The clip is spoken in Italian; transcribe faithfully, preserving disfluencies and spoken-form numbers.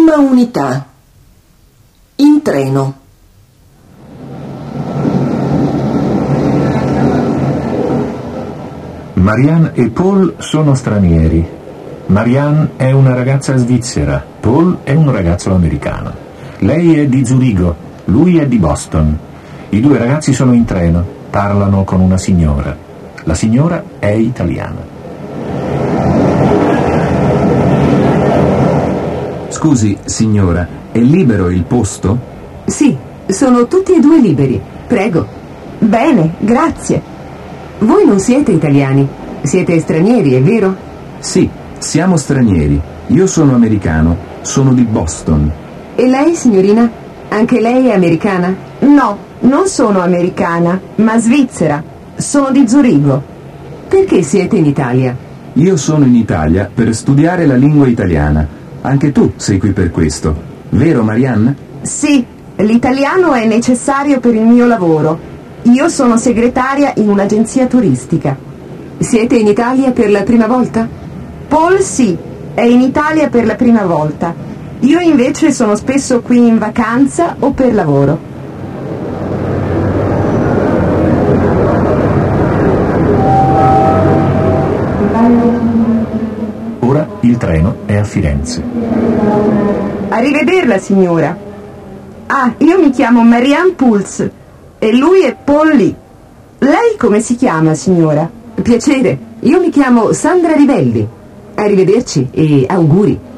Prima unità. In treno. Marianne e Paul sono stranieri. Marianne è una ragazza svizzera, Paul è un ragazzo americano. Lei è di Zurigo, lui è di Boston. I due ragazzi sono in treno, parlano con una signora. La signora è italiana. Scusi, signora, è libero il posto? Sì, sono tutti e due liberi. Prego. Bene, grazie. Voi non siete italiani, siete stranieri, è vero? Sì, siamo stranieri. Io sono americano, sono di Boston. E lei, signorina? Anche lei è americana? No, non sono americana, ma svizzera. Sono di Zurigo. Perché siete in Italia? Io sono in Italia per studiare la lingua italiana. Anche tu sei qui per questo, vero Marianne? Sì, l'italiano è necessario per il mio lavoro. Io sono segretaria in un'agenzia turistica. Siete in Italia per la prima volta? Paul sì, è in Italia per la prima volta. Io invece sono spesso qui in vacanza o per lavoro. Ora il treno è a Firenze. Arrivederla, signora. Ah, io mi chiamo Marianne Puls e lui è Paul Lee. Lei come si chiama, signora? Piacere, io mi chiamo Sandra Rivelli. Arrivederci e auguri.